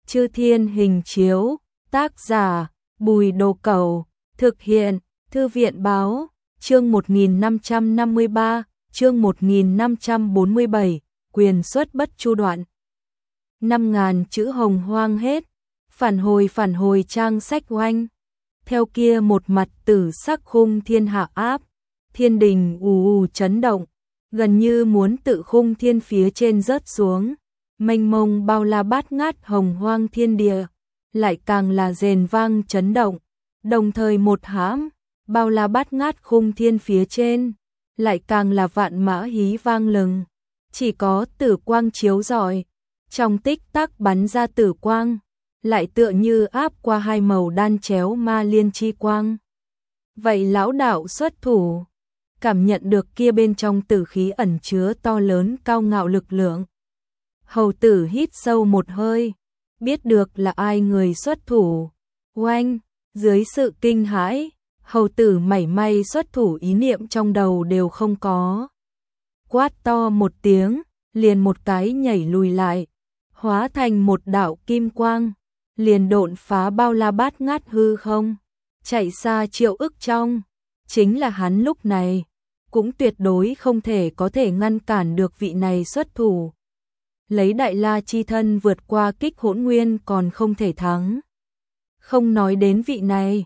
Chư Thiên Hình Chiếu, tác giả Bùi Đồ Cẩu, thực hiện Thư viện Báo, chương 1553, chương 1547, quyền xuất bất chu đoạn. 5.000 chữ hồng hoang hết, phản hồi trang sách oanh. Theo kia một mặt tử sắc khung thiên hạ áp, thiên đình ù chấn động, gần như muốn tự khung thiên phía trên rớt xuống. Mênh mông bao la bát ngát hồng hoang thiên địa, lại càng là rền vang chấn động, đồng thời một hãm, bao la bát ngát khung thiên phía trên, lại càng là vạn mã hí vang lừng, chỉ có tử quang chiếu rọi, trong tích tắc bắn ra tử quang, lại tựa như áp qua hai màu đan chéo ma liên chi quang. Vậy lão đạo xuất thủ, cảm nhận được kia bên trong tử khí ẩn chứa to lớn cao ngạo lực lượng. Hầu tử hít sâu một hơi, biết được là ai người xuất thủ. Oanh, dưới sự kinh hãi, hầu tử mảy may xuất thủ ý niệm trong đầu đều không có. Quát to một tiếng, liền một cái nhảy lùi lại, hóa thành một đạo kim quang, liền độn phá bao la bát ngát hư không, chạy xa triệu ức trong. Chính là hắn lúc này, cũng tuyệt đối không thể có thể ngăn cản được vị này xuất thủ. Lấy đại la chi thân vượt qua kích hỗn nguyên còn không thể thắng. Không nói đến vị này,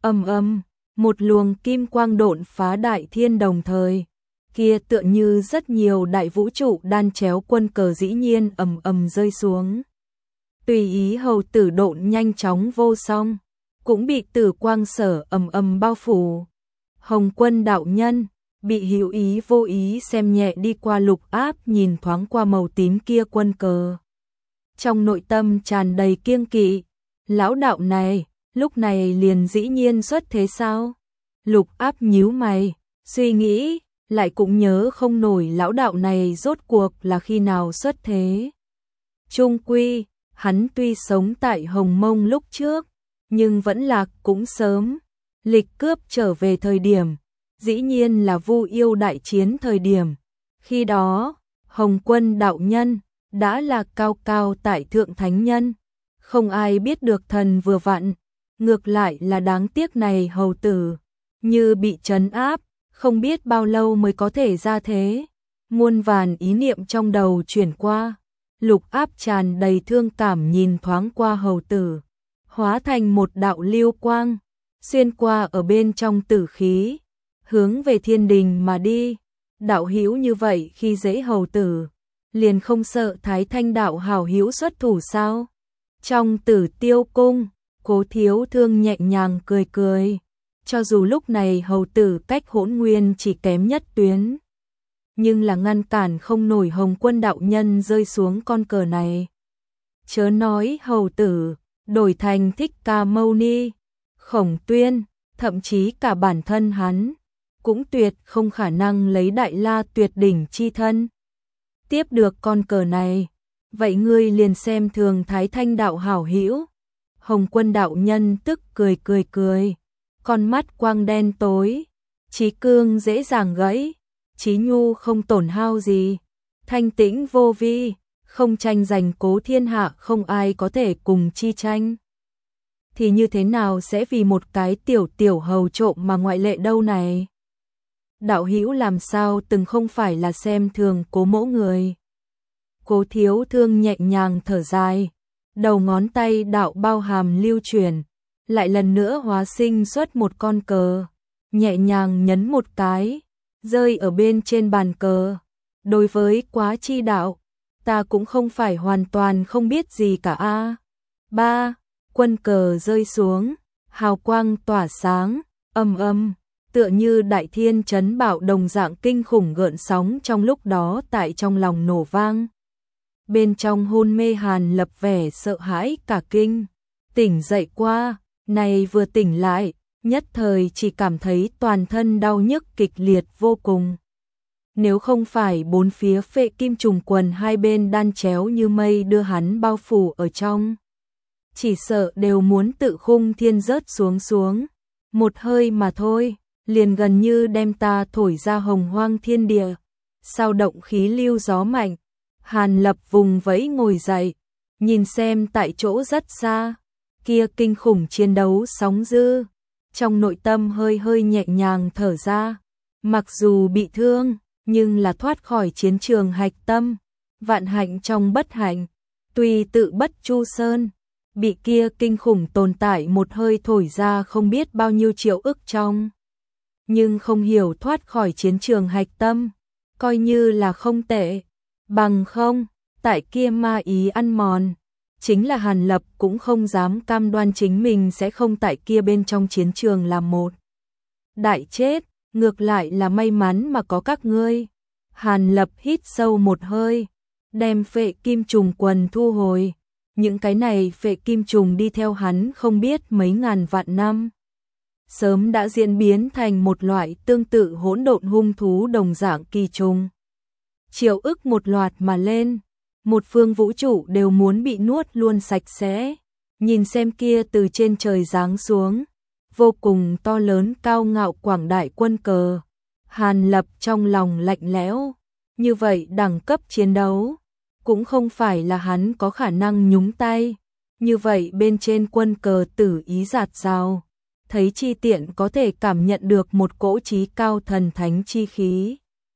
một luồng kim quang độn phá đại thiên đồng thời, kia tựa như rất nhiều đại vũ trụ đan chéo quân cờ dĩ nhiên rơi xuống. Tùy ý hầu tử độn nhanh chóng vô song, cũng bị tử quang sở bao phủ. Hồng Quân đạo nhân bị hữu ý vô ý xem nhẹ đi qua lục áp, nhìn thoáng qua màu tím kia quân cờ. Trong nội tâm tràn đầy kiêng kỵ, lão đạo này, lúc này liền dĩ nhiên xuất thế sao? Lục áp nhíu mày, suy nghĩ, lại cũng nhớ không nổi lão đạo này rốt cuộc là khi nào xuất thế. Chung quy, hắn tuy sống tại Hồng Mông lúc trước, nhưng vẫn lạc cũng sớm. Lịch cướp trở về thời điểm, dĩ nhiên là Vu Yêu đại chiến thời điểm. Khi đó, Hồng Quân đạo nhân đã là cao cao tại thượng thánh nhân, không ai biết được thần vừa vặn, ngược lại là đáng tiếc này hầu tử, như bị trấn áp, không biết bao lâu mới có thể ra thế. Muôn vàn ý niệm trong đầu chuyển qua, lục áp tràn đầy thương cảm nhìn thoáng qua hầu tử, hóa thành một đạo lưu quang, xuyên qua ở bên trong tử khí, hướng về thiên đình mà đi. Đạo hữu như vậy khi dễ hầu tử, liền không sợ Thái Thanh đạo hảo hữu xuất thủ sao? Trong Tử Tiêu cung, Cố Thiếu Thương nhẹ nhàng cười cười, cho dù lúc này hầu tử cách hỗn nguyên chỉ kém nhất tuyến, nhưng là ngăn cản không nổi Hồng Quân đạo nhân rơi xuống con cờ này. Chớ nói hầu tử, đổi thành Thích Ca Mâu Ni, Khổng Tuyên, thậm chí cả bản thân hắn, cũng tuyệt không khả năng lấy đại la tuyệt đỉnh chi thân tiếp được con cờ này. Vậy ngươi liền xem thường Thái Thanh đạo hảo hữu. Hồng Quân đạo nhân tức cười, con mắt quang đen tối, chí cương dễ dàng gãy, chí nhu không tổn hao gì, thanh tĩnh vô vi, không tranh giành cố thiên hạ, không ai có thể cùng chi tranh. Thì như thế nào sẽ vì một cái tiểu hầu trộm mà ngoại lệ đâu này? Đạo hữu làm sao từng không phải là xem thường Cố mỗ người. Cố Thiếu Thương nhẹ nhàng thở dài, đầu ngón tay đạo bao hàm lưu chuyển, lại lần nữa hóa sinh xuất một con cờ, nhẹ nhàng nhấn một cái, rơi ở bên trên bàn cờ. Đối với Quá Chi đạo, ta cũng không phải hoàn toàn không biết gì cả a. Ba, quân cờ rơi xuống, hào quang tỏa sáng, tựa như đại thiên chấn bạo đồng dạng, kinh khủng gợn sóng trong lúc đó tại trong lòng nổ vang. Bên trong hôn mê Hàn Lập vẻ sợ hãi cả kinh, tỉnh dậy qua, này vừa tỉnh lại, nhất thời chỉ cảm thấy toàn thân đau nhức kịch liệt vô cùng. Nếu không phải bốn phía phệ kim trùng quần hai bên đan chéo như mây đưa hắn bao phủ ở trong, chỉ sợ đều muốn tự khung thiên rớt xuống. Một hơi mà thôi, liền gần như đem ta thổi ra hồng hoang thiên địa. Sao động khí lưu gió mạnh, Hàn Lập vùng vẫy ngồi dậy, nhìn xem tại chỗ rất xa, kia kinh khủng chiến đấu sóng dữ, trong nội tâm hơi hơi nhẹ nhàng thở ra, mặc dù bị thương, nhưng là thoát khỏi chiến trường hạch tâm, vạn hạnh trong bất hạnh, tuy tự bất chu sơn, bị kia kinh khủng tồn tại một hơi thổi ra không biết bao nhiêu triệu ức trong. Nhưng không hiểu thoát khỏi chiến trường hạch tâm, coi như là không tệ, bằng không, tại kia ma ý ăn mòn, chính là Hàn Lập cũng không dám cam đoan chính mình sẽ không tại kia bên trong chiến trường làm một đại chết, ngược lại là may mắn mà có các ngươi. Hàn Lập hít sâu một hơi, đem phệ kim trùng quần thu hồi, những cái này phệ kim trùng đi theo hắn không biết mấy ngàn vạn năm, sớm đã diễn biến thành một loại tương tự hỗn độn hung thú đồng dạng kỳ trùng. Triệu ức một loạt mà lên, một phương vũ trụ đều muốn bị nuốt luôn sạch sẽ. Nhìn xem kia từ trên trời giáng xuống, vô cùng to lớn cao ngạo quảng đại quân cờ, Hàn Lập trong lòng lạnh lẽo, như vậy đẳng cấp chiến đấu, cũng không phải là hắn có khả năng nhúng tay, như vậy bên trên quân cờ tử ý giạt rào, thấy chi tiện có thể cảm nhận được một cỗ trí cao thần thánh chi khí,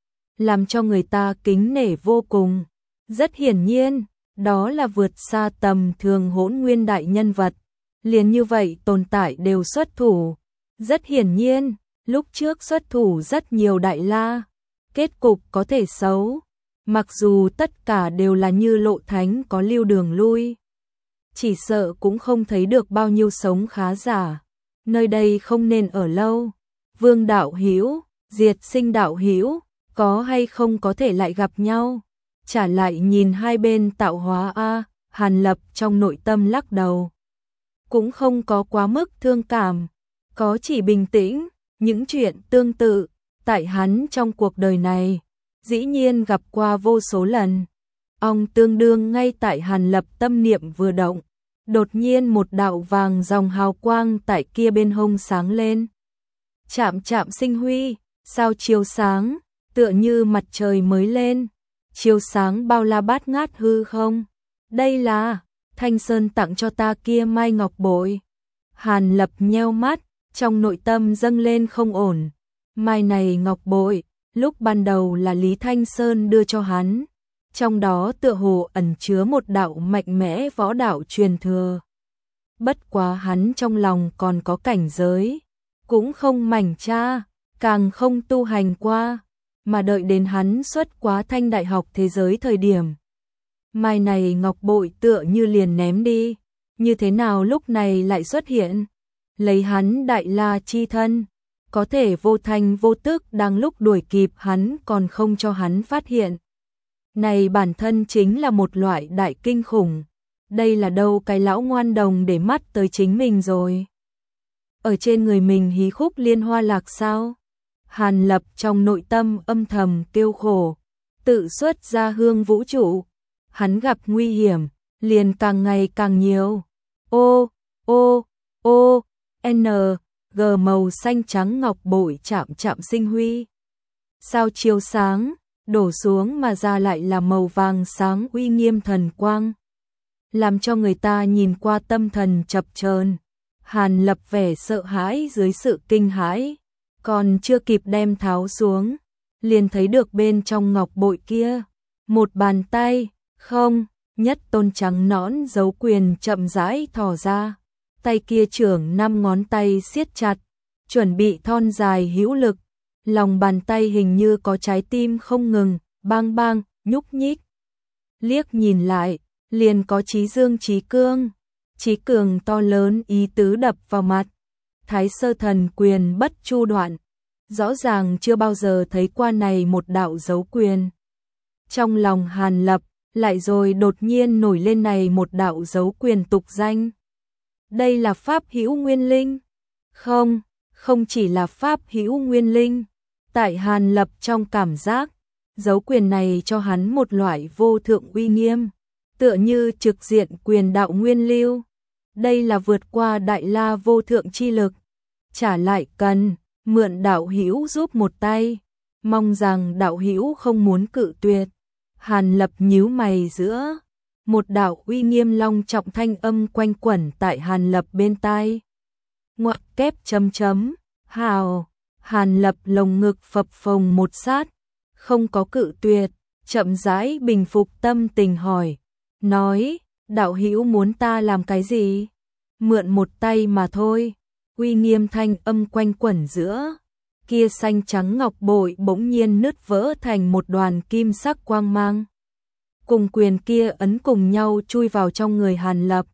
làm cho người ta kính nể vô cùng. Rất hiển nhiên, đó là vượt xa tầm thường hỗn nguyên đại nhân vật, liền như vậy tồn tại đều xuất thủ. Rất hiển nhiên, lúc trước xuất thủ rất nhiều đại la, kết cục có thể xấu, mặc dù tất cả đều là như lộ thánh có lưu đường lui. Chỉ sợ cũng không thấy được bao nhiêu sống khá giả, nơi đây không nên ở lâu. Vương đạo hữu, Diệt Sinh đạo hữu, có hay không có thể lại gặp nhau? Trả lại nhìn hai bên tạo hóa a, Hàn Lập trong nội tâm lắc đầu. Cũng không có quá mức thương cảm, có chỉ bình tĩnh, những chuyện tương tự, tại hắn trong cuộc đời này, dĩ nhiên gặp qua vô số lần. Ông tương đương ngay tại Hàn Lập tâm niệm vừa động, đột nhiên một đạo vàng dòng hào quang tại kia bên hông sáng lên. Chạm chạm sinh huy, sao chiếu sáng, tựa như mặt trời mới lên, chiếu sáng bao la bát ngát hư không. Đây là Thanh Sơn tặng cho ta kia mai ngọc bội. Hàn Lập nheo mắt, trong nội tâm dâng lên không ổn. Mai này ngọc bội, lúc ban đầu là Lý Thanh Sơn đưa cho hắn, trong đó tựa hồ ẩn chứa một đạo mạnh mẽ võ đạo truyền thừa. Bất quá hắn trong lòng còn có cảnh giới, cũng không mảnh tra, càng không tu hành qua, mà đợi đến hắn xuất quá Thanh đại học thế giới thời điểm. Mai này ngọc bội tựa như liền ném đi, như thế nào lúc này lại xuất hiện? Lấy hắn đại la chi thân, có thể vô thanh vô tức đang lúc đuổi kịp hắn còn không cho hắn phát hiện. Này bản thân chính là một loại đại kinh khủng, đây là đâu cái lão ngoan đồng để mắt tới chính mình rồi. Ở trên người mình hí khúc liên hoa lạc sao? Hàn Lập trong nội tâm âm thầm kêu khổ, tự xuất ra hương vũ trụ, hắn gặp nguy hiểm, liền càng ngày càng nhiều. Ô, ô, ô, N, G màu xanh trắng ngọc bội chạm chạm sinh huy. Sao chiếu sáng, đổ xuống mà ra lại là màu vàng sáng uy nghiêm thần quang, làm cho người ta nhìn qua tâm thần chập chờn. Hàn Lập vẻ sợ hãi dưới sự kinh hãi, còn chưa kịp đem tháo xuống, liền thấy được bên trong ngọc bội kia, một bàn tay, không, nhất tôn trắng nõn dấu quyền chậm rãi thò ra, tay kia trưởng 5 ngón tay siết chặt, chuẩn bị thon dài hữu lực, lòng bàn tay hình như có trái tim không ngừng, bang bang, nhúc nhích. Liếc nhìn lại, liền có chí dương chí cương, chí cường to lớn ý tứ đập vào mặt. Thái sơ thần quyền bất chu đoạn, rõ ràng chưa bao giờ thấy qua này một đạo dấu quyền. Trong lòng Hàn Lập, lại rồi đột nhiên nổi lên này một đạo dấu quyền tục danh. Đây là pháp hữu nguyên linh. Không, không chỉ là pháp hữu nguyên linh. Tại Hàn Lập trong cảm giác, dấu quyền này cho hắn một loại vô thượng uy nghiêm, tựa như trực diện quyền đạo nguyên lưu. Đây là vượt qua đại la vô thượng chi lực. Trả lại cần mượn đạo hữu giúp một tay, mong rằng đạo hữu không muốn cự tuyệt. Hàn Lập nhíu mày giữa một đạo uy nghiêm long trọng thanh âm quanh quẩn tại Hàn Lập bên tai. Ngoặc kép chấm chấm, hào, Hàn Lập lồng ngực phập phồng một sát, không có cự tuyệt, chậm rãi bình phục tâm tình hỏi, nói, đạo hữu muốn ta làm cái gì? Mượn một tay mà thôi. Uy nghiêm thanh âm quanh quẩn giữa, kia xanh trắng ngọc bội bỗng nhiên nứt vỡ thành một đoàn kim sắc quang mang. Cùng quyền kia ấn cùng nhau chui vào trong người Hàn Lập.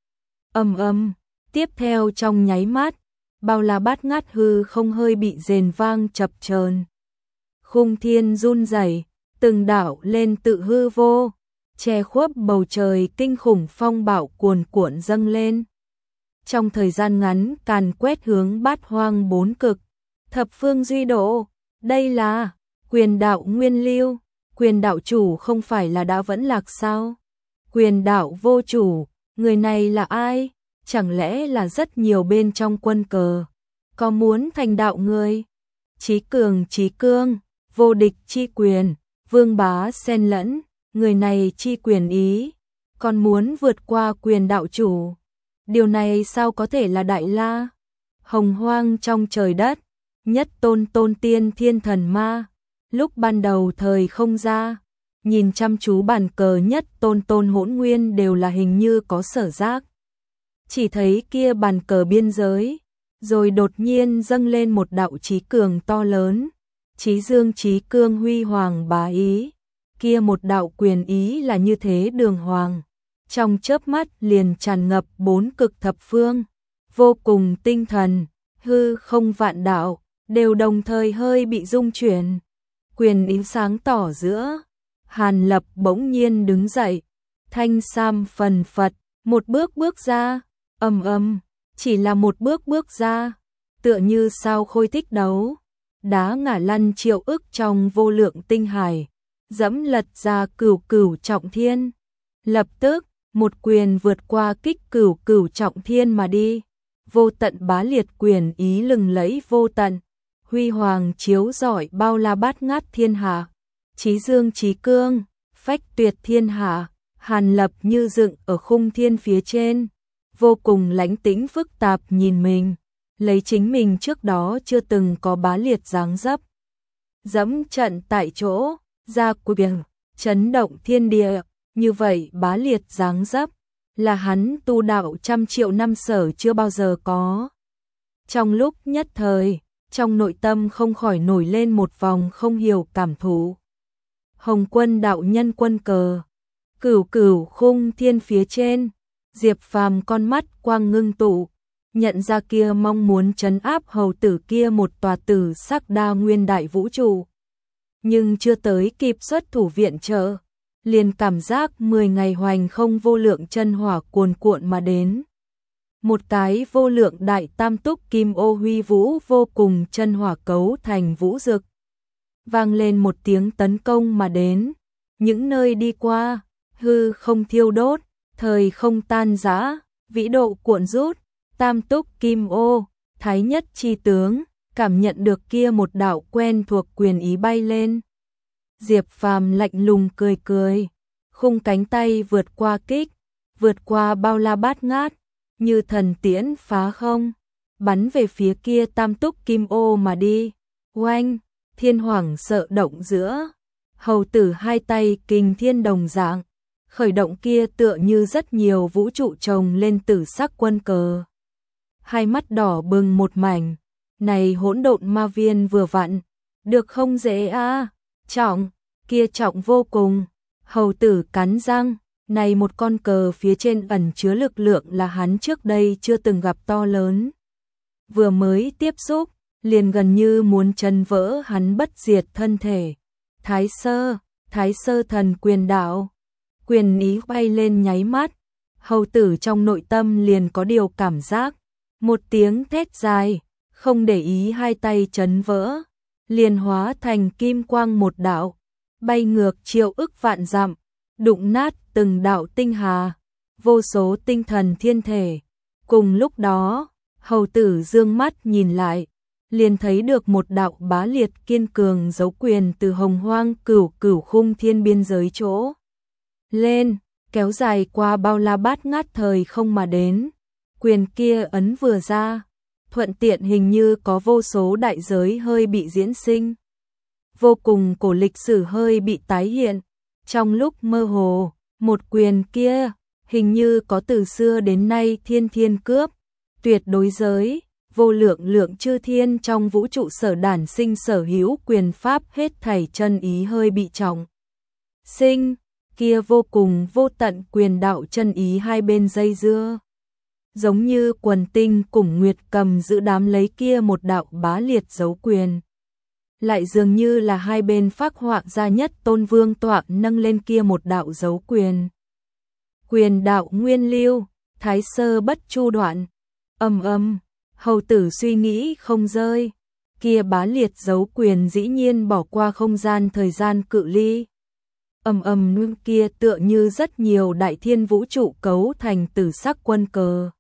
Ầm ầm, tiếp theo trong nháy mắt, bao la bát ngát hư không hơi bị rền vang chập chờn. Khung thiên run rẩy, từng đạo lên tự hư vô, che khuất bầu trời kinh khủng phong bạo cuồn cuộn dâng lên. Trong thời gian ngắn càn quét hướng bát hoang bốn cực, thập phương duy độ, đây là quyền đạo nguyên lưu, quyền đạo chủ không phải là đã vẫn lạc sao? Quyền đạo vô chủ, người này là ai? Chẳng lẽ là rất nhiều bên trong quân cờ, có muốn thành đạo người? Chí cường chí cương, vô địch chi quyền, vương bá xen lẫn, người này chi quyền ý, còn muốn vượt qua quyền đạo chủ. Điều này sao có thể là đại la? Hồng hoang trong trời đất, nhất tôn tôn tiên thiên thần ma, lúc ban đầu thời không ra, nhìn chăm chú bàn cờ nhất tôn tôn hỗn nguyên đều là hình như có sở giác. Chỉ thấy kia bàn cờ biên giới, rồi đột nhiên dâng lên một đạo chí cường to lớn, chí dương chí cương huy hoàng bá ý, kia một đạo quyền ý là như thế đường hoàng, trong chớp mắt liền tràn ngập bốn cực thập phương, vô cùng tinh thần, hư không vạn đạo, đều đồng thời hơi bị rung chuyển. Quyền ý sáng tỏ giữa, Hàn Lập bỗng nhiên đứng dậy, thanh sam phần phật, một bước bước ra, ầm ầm, chỉ là một bước bước ra, tựa như sao khôi thích đấu, đá ngả lăn triệu ức trong vô lượng tinh hải, dẫm lật ra cửu cửu trọng thiên. Lập tức, một quyền vượt qua kích cửu cửu trọng thiên mà đi, vô tận bá liệt quyền ý lừng lẫy vô tận, huy hoàng chiếu rọi bao la bát ngát thiên hạ, chí dương chí cương, phách tuyệt thiên hạ. Hàn Lập như dựng ở khung thiên phía trên, vô cùng lãnh tĩnh phức tạp nhìn mình, lấy chính mình trước đó chưa từng có bá liệt dáng dấp, dẫm trận tại chỗ, ra quyền, chấn động thiên địa, như vậy bá liệt dáng dấp, là hắn tu đạo trăm triệu năm sở chưa bao giờ có. Trong lúc nhất thời, trong nội tâm không khỏi nổi lên một vòng không hiểu cảm thụ. Hồng Quân đạo nhân quân cờ, cửu cửu khung thiên phía trên, Diệp Phàm con mắt quang ngưng tụ, nhận ra kia mong muốn trấn áp hầu tử kia một tòa tử sắc đa nguyên đại vũ trụ. Nhưng chưa tới kịp xuất thủ viện trợ, liền cảm giác 10 ngày hoành không vô lượng chân hỏa cuồn cuộn mà đến. Một cái vô lượng đại tam túc kim ô huy vũ vô cùng chân hỏa cấu thành vũ dực. Vang lên một tiếng tấn công mà đến, những nơi đi qua, hư không thiêu đốt, thời không tan rã, vĩ độ cuộn rút, tam túc kim ô, thái nhất chi tướng, cảm nhận được kia một đạo quen thuộc quyền ý bay lên. Diệp Phàm lạnh lùng cười cười, khung cánh tay vượt qua kích, vượt qua bao la bát ngát, như thần tiễn phá không, bắn về phía kia tam túc kim ô mà đi. Oanh, thiên hoàng sợ động giữa, hầu tử hai tay kình thiên đồng dạng, khởi động kia tựa như rất nhiều vũ trụ chồng lên tử sắc quân cờ. Hai mắt đỏ bừng một mảnh, này hỗn độn ma viên vừa vặn, được không dễ a, trọng, kia trọng vô cùng. Hầu tử cắn răng, này một con cờ phía trên ẩn chứa lực lượng là hắn trước đây chưa từng gặp to lớn. Vừa mới tiếp xúc, liền gần như muốn chân vỡ hắn bất diệt thân thể. Thái sơ thần quyền đạo, quyền ý bay lên nháy mắt, hầu tử trong nội tâm liền có điều cảm giác, một tiếng thét dài, không để ý hai tay chấn vỡ, liền hóa thành kim quang một đạo, bay ngược triệu ức vạn dặm, đụng nát từng đạo tinh hà, vô số tinh thần thiên thể. Cùng lúc đó, hầu tử dương mắt nhìn lại, liền thấy được một đạo bá liệt kiên cường dấu quyền từ hồng hoang cửu cửu khung thiên biên giới chỗ lên, kéo dài qua bao la bát ngát thời không mà đến. Quyền kia ấn vừa ra, thuận tiện hình như có vô số đại giới hơi bị diễn sinh. Vô cùng cổ lịch sử hơi bị tái hiện. Trong lúc mơ hồ, một quyền kia, hình như có từ xưa đến nay thiên thiên cướp, tuyệt đối giới, vô lượng lượng chư thiên trong vũ trụ sở đản sinh sở hữu quyền pháp hết thảy chân ý hơi bị trọng. Sinh, kia vô cùng vô tận quyền đạo chân ý hai bên dây dưa. Giống như quần tinh cùng nguyệt cầm giữ đám lấy kia một đạo bá liệt dấu quyền. Lại dường như là hai bên phác họa ra nhất tôn vương tọa nâng lên kia một đạo dấu quyền. Quyền đạo nguyên lưu, thái sơ bất chu đoạn. Hầu tử suy nghĩ không rơi. Kia bá liệt dấu quyền dĩ nhiên bỏ qua không gian thời gian cự ly. Nương kia tựa như rất nhiều đại thiên vũ trụ cấu thành tử sắc quân cờ.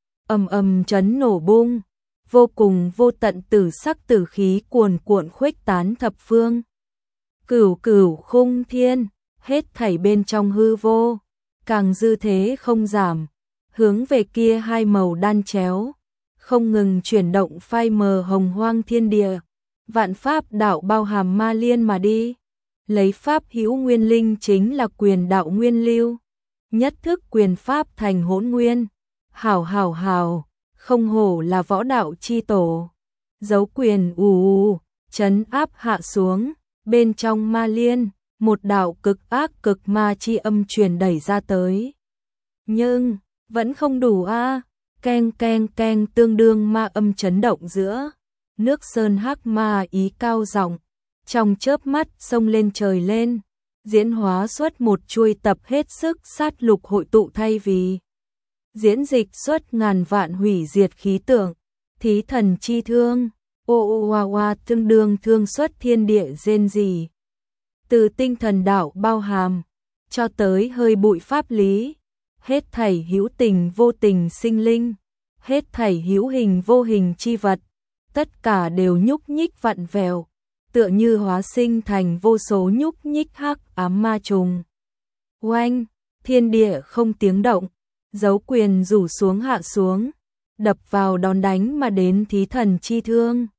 Chấn nổ bung, vô cùng vô tận tử sắc tử khí cuồn cuộn khuếch tán thập phương. Cửu cửu khung thiên, hết thảy bên trong hư vô, càng dư thế không giảm, hướng về kia hai màu đan chéo, không ngừng chuyển động phai mờ hồng hoang thiên địa, vạn pháp đạo bao hàm ma liên mà đi. Lấy pháp hữu nguyên linh chính là quyền đạo nguyên lưu, nhất thức quyền pháp thành hỗn nguyên. Hảo, không hổ là võ đạo chi tổ. Dấu quyền chấn áp hạ xuống, bên trong ma liên, một đạo cực ác cực ma chi âm truyền đẩy ra tới. Nhưng, vẫn không đủ a. Keng tương đương ma âm chấn động giữa. Nước sơn hắc ma ý cao giọng, trong chớp mắt xông lên trời lên, diễn hóa xuất một chuôi tập hết sức sát lục hội tụ thay vì diễn dịch xuất ngàn vạn hủy diệt khí tượng, thí thần chi thương, tương đương thương xuất thiên địa rên rỉ. Từ tinh thần đạo bao hàm, cho tới hơi bụi pháp lý, hết thảy hữu tình vô tình sinh linh, hết thảy hữu hình vô hình chi vật, tất cả đều nhúc nhích vặn vẹo, tựa như hóa sinh thành vô số nhúc nhích hắc ám ma trùng. Oanh, thiên địa không tiếng động, dấu quyền rủ xuống hạ xuống, đập vào đón đánh mà đến thí thần chi thương.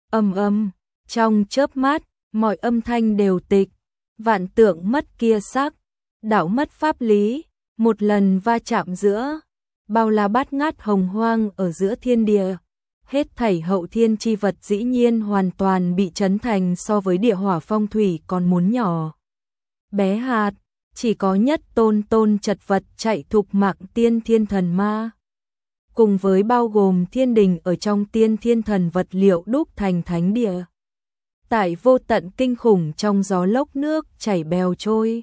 Trong chớp mắt, mọi âm thanh đều tịch, vạn tượng mất kia sắc, đạo mất pháp lý, một lần va chạm giữa, bao la bát ngát hồng hoang ở giữa thiên địa. Hết thảy hậu thiên chi vật dĩ nhiên hoàn toàn bị chấn thành so với địa hỏa phong thủy còn muốn nhỏ bé hạt, chỉ có nhất tôn chật vật chạy thục mạng tiên thiên thần ma. Cùng với bao gồm thiên đình ở trong tiên thiên thần vật liệu đúc thành thánh địa. Tại vô tận kinh khủng trong gió lốc nước chảy bèo trôi.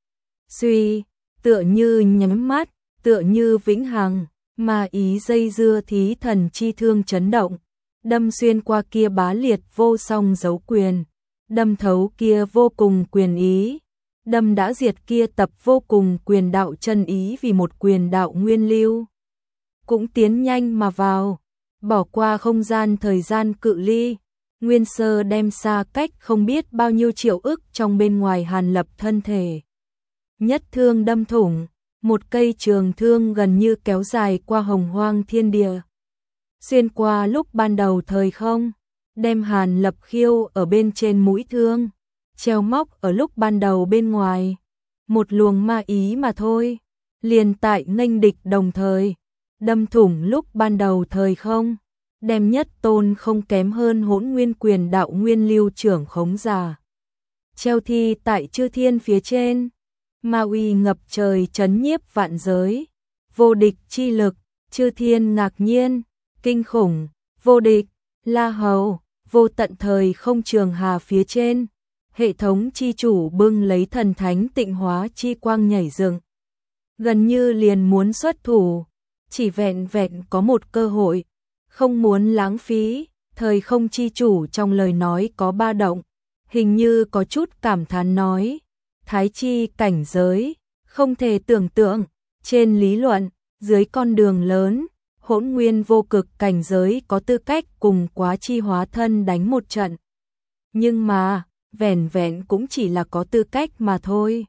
Suy, tựa như nhắm mắt, tựa như vĩnh hằng. Mà ý dây dưa thí thần chi thương chấn động, đâm xuyên qua kia bá liệt vô song dấu quyền, đâm thấu kia vô cùng quyền ý, đâm đã diệt kia tập vô cùng quyền đạo chân ý vì một quyền đạo nguyên lưu. Cũng tiến nhanh mà vào, bỏ qua không gian thời gian cự ly, nguyên sơ đem xa cách không biết bao nhiêu triệu ức trong bên ngoài Hàn Lập thân thể. Nhất thương đâm thủng. Một cây trường thương gần như kéo dài qua hồng hoang thiên địa. Xuyên qua lúc ban đầu thời không, đem Hàn Lập khiêu ở bên trên mũi thương, treo móc ở lúc ban đầu bên ngoài. Một luồng ma ý mà thôi, liền tại nghênh địch đồng thời, đâm thủng lúc ban đầu thời không, đem nhất tôn không kém hơn hỗn nguyên quyền đạo nguyên lưu trưởng khống giả. Treo thi tại chư thiên phía trên. Ma uy ngập trời chấn nhiếp vạn giới, vô địch chi lực, chư thiên ngạc nhiên, kinh khủng, vô địch, la hầu, vô tận thời không trường hà phía trên, hệ thống chi chủ bưng lấy thần thánh tịnh hóa chi quang nhảy dựng, gần như liền muốn xuất thủ, chỉ vẹn vẹn có một cơ hội, không muốn lãng phí. Thời không chi chủ trong lời nói có ba động, hình như có chút cảm thán nói. Thái chi cảnh giới, không thể tưởng tượng, trên lý luận, dưới con đường lớn, hỗn nguyên vô cực cảnh giới có tư cách cùng quá chi hóa thân đánh một trận. Nhưng mà, vẻn vẹn cũng chỉ là có tư cách mà thôi.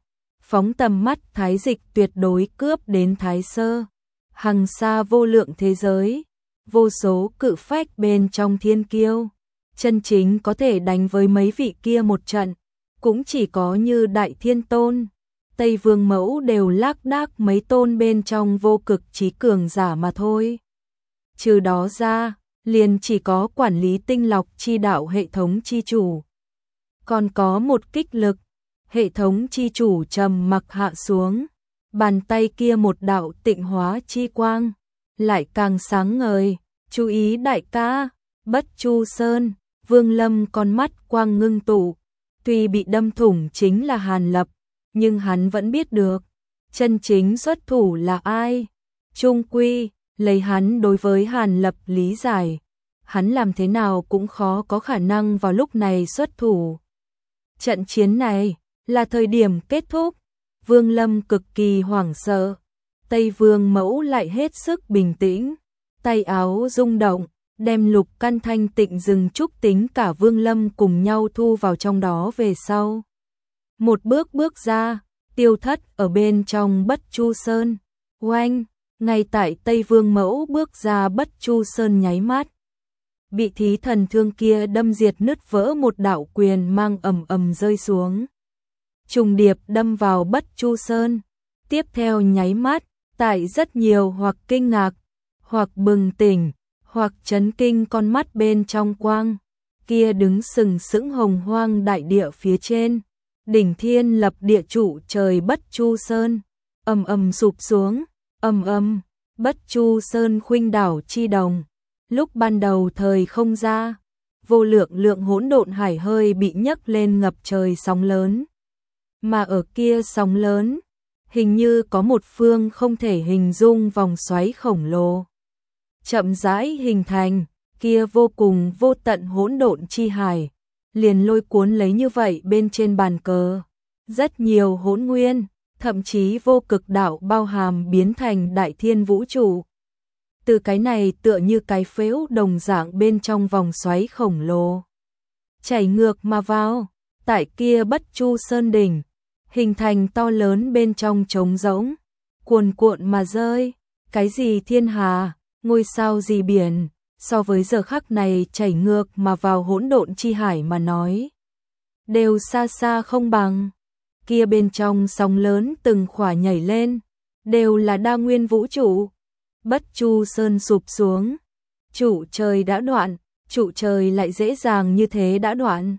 phóng tầm mắt thái dịch tuyệt đối cướp đến thái sơ, hằng xa vô lượng thế giới, vô số cự phách bên trong thiên kiêu, chân chính có thể đánh với mấy vị kia một trận, cũng chỉ có như Đại Thiên Tôn, Tây Vương Mẫu đều lác đác mấy tôn bên trong vô cực chí cường giả mà thôi. Trừ đó ra, liền chỉ có quản lý tinh lọc chi đạo hệ thống chi chủ. Còn có một kích lực, hệ thống chi chủ trầm mặc hạ xuống, bàn tay kia một đạo tịnh hóa chi quang, lại càng sáng ngời, chú ý đại ca, Bất Chu Sơn, Vương Lâm con mắt quang ngưng tụ, tuy bị đâm thủng chính là Hàn Lập, nhưng hắn vẫn biết được, chân chính xuất thủ là ai. Chung quy, lấy hắn đối với Hàn Lập lý giải, hắn làm thế nào cũng khó có khả năng vào lúc này xuất thủ. Trận chiến này là thời điểm kết thúc, Vương Lâm cực kỳ hoảng sợ, Tây Vương Mẫu lại hết sức bình tĩnh, tay áo rung động, đem Lục Căn Thanh Tịnh Dừng Trúc tính cả Vương Lâm cùng nhau thu vào trong đó về sau. Một bước bước ra, tiêu thất ở bên trong Bất Chu Sơn, oanh, ngay tại Tây Vương Mẫu bước ra Bất Chu Sơn nháy mắt. Bị thí thần thương kia đâm diệt nứt vỡ một đạo quyền mang ầm ầm rơi xuống. Trùng điệp đâm vào Bất Chu Sơn, tiếp theo nháy mắt, tại rất nhiều hoặc kinh ngạc, hoặc bừng tỉnh, hoặc chấn kinh con mắt bên trong quang, kia đứng sừng sững hồng hoang đại địa phía trên, đỉnh thiên lập địa trụ trời Bất Chu Sơn, ầm ầm sụp xuống, ầm ầm, Bất Chu Sơn khuynh đảo chi đồng. Lúc ban đầu thời không ra, vô lượng lượng hỗn độn hải hơi bị nhấc lên ngập trời sóng lớn. Mà ở kia sóng lớn, hình như có một phương không thể hình dung vòng xoáy khổng lồ. Chậm rãi hình thành, kia vô cùng vô tận hỗn độn chi hải, liền lôi cuốn lấy như vậy bên trên bàn cờ. Rất nhiều hỗn nguyên, thậm chí vô cực đạo bao hàm biến thành đại thiên vũ trụ. Từ cái này tựa như cái phễu đồng dạng bên trong vòng xoáy khổng lồ. Chảy ngược mà vào, tại kia Bất Chu Sơn đỉnh, hình thành to lớn bên trong trống rỗng, cuồn cuộn mà rơi, cái gì thiên hà, ngôi sao gì biển, so với giờ khắc này chảy ngược mà vào hỗn độn chi hải mà nói. Đều xa xa không bằng, kia bên trong sóng lớn từng khỏa nhảy lên, đều là đa nguyên vũ trụ. Bất Chu Sơn sụp xuống, trụ trời đã đoạn, trụ trời lại dễ dàng như thế đã đoạn.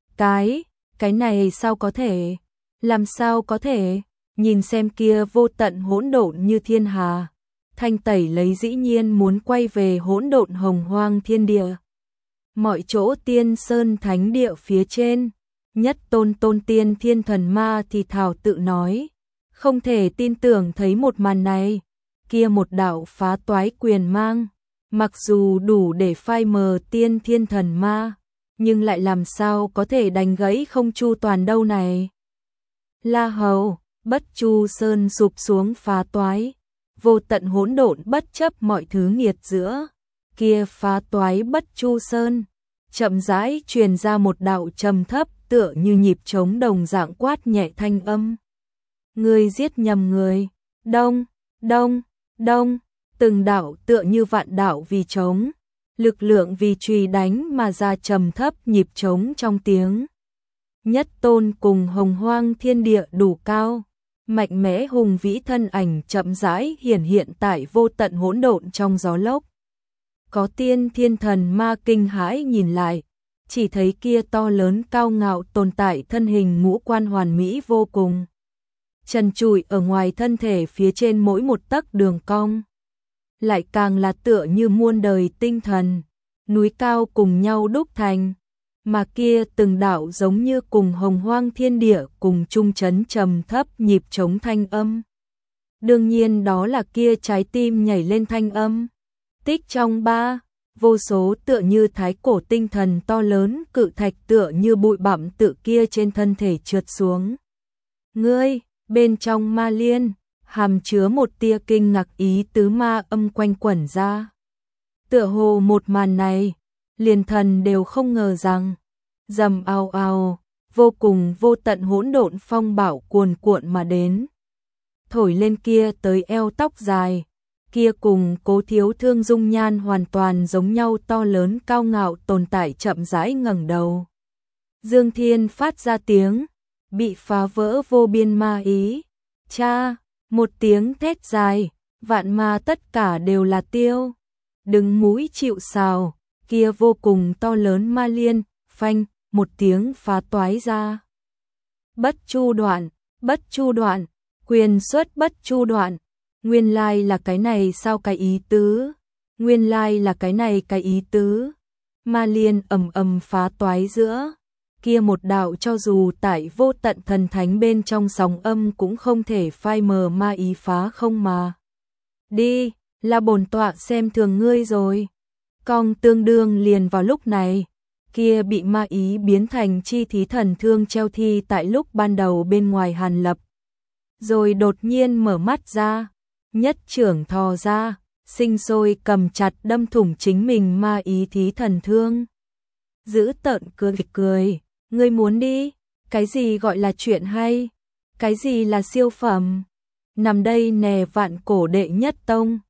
Cái này sao có thể? Làm sao có thể? Nhìn xem kia vô tận hỗn độn như thiên hà, Thanh Tẩy lấy dĩ nhiên muốn quay về hỗn độn hồng hoang thiên địa. Mọi chỗ tiên sơn thánh địa phía trên, nhất tôn tôn tiên thiên thần ma thì thảo tự nói, không thể tin tưởng thấy một màn này. Kia một đạo phá toái quyền mang, mặc dù đủ để phai mờ tiên thiên thần ma, nhưng lại làm sao có thể đánh gãy không chu toàn đâu này. La Hầu, Bất Chu Sơn sụp xuống phá toái, vô tận hỗn độn bất chấp mọi thứ nghiệt giữa, kia phá toái Bất Chu Sơn, chậm rãi truyền ra một đạo trầm thấp tựa như nhịp trống đồng dạng quát nhẹ thanh âm. Ngươi giết nhầm người, đông, đông. Đông, từng đạo tựa như vạn đạo vì trống, lực lượng vì chùy đánh mà ra trầm thấp nhịp trống trong tiếng. Nhất tôn cùng hồng hoang thiên địa đủ cao, mạnh mẽ hùng vĩ thân ảnh chậm rãi hiển hiện tại vô tận hỗn độn trong gió lốc. Có tiên thiên thần ma kinh hãi nhìn lại, chỉ thấy kia to lớn cao ngạo tồn tại thân hình ngũ quan hoàn mỹ vô cùng. Trần trụi ở ngoài thân thể phía trên mỗi một tấc đường cong, lại càng là tựa như muôn đời tinh thần, núi cao cùng nhau đúc thành, mà kia từng đạo giống như cùng hồng hoang thiên địa cùng chung chấn trầm thấp nhịp trống thanh âm. Đương nhiên đó là kia trái tim nhảy lên thanh âm. Tích trong ba, vô số tựa như thái cổ tinh thần to lớn cự thạch tựa như bụi bặm tự kia trên thân thể trượt xuống. Ngươi, bên trong ma liên, hàm chứa một tia kinh ngạc ý tứ ma âm quanh quẩn ra. Tựa hồ một màn này, liền thần đều không ngờ rằng, rầm ào ào, vô cùng vô tận hỗn độn phong bạo cuồn cuộn mà đến. Thổi lên kia tới eo tóc dài, kia cùng Cố Thiếu Thương dung nhan hoàn toàn giống nhau to lớn cao ngạo tồn tại chậm rãi ngẩng đầu. Dương Thiên phát ra tiếng, bị phá vỡ vô biên ma ý. Cha, một tiếng thét dài, vạn ma tất cả đều là tiêu. Đứng mũi chịu sào, kia vô cùng to lớn ma liên, phanh, một tiếng phá toái ra. Bất chu đoạn, quyền xuất bất chu đoạn. Nguyên lai là cái này sao cái ý tứ? Nguyên lai là cái này cái ý tứ. Ma liên ầm ầm phá toái giữa. Kia một đạo cho dù tại vô tận thần thánh bên trong sóng âm cũng không thể phai mờ ma ý phá không mà. Đi, là bổn tọa xem thường ngươi rồi. Cong tương đương liền vào lúc này, kia bị ma ý biến thành chi thí thần thương treo thi tại lúc ban đầu bên ngoài Hàn Lập. Rồi đột nhiên mở mắt ra, nhất trưởng thò ra, sinh sôi cầm chặt đâm thủng chính mình ma ý thí thần thương. Giữ tợn cười, ngươi muốn đi, cái gì gọi là chuyện hay, cái gì là siêu phẩm, nằm đây nè vạn cổ đệ nhất tông.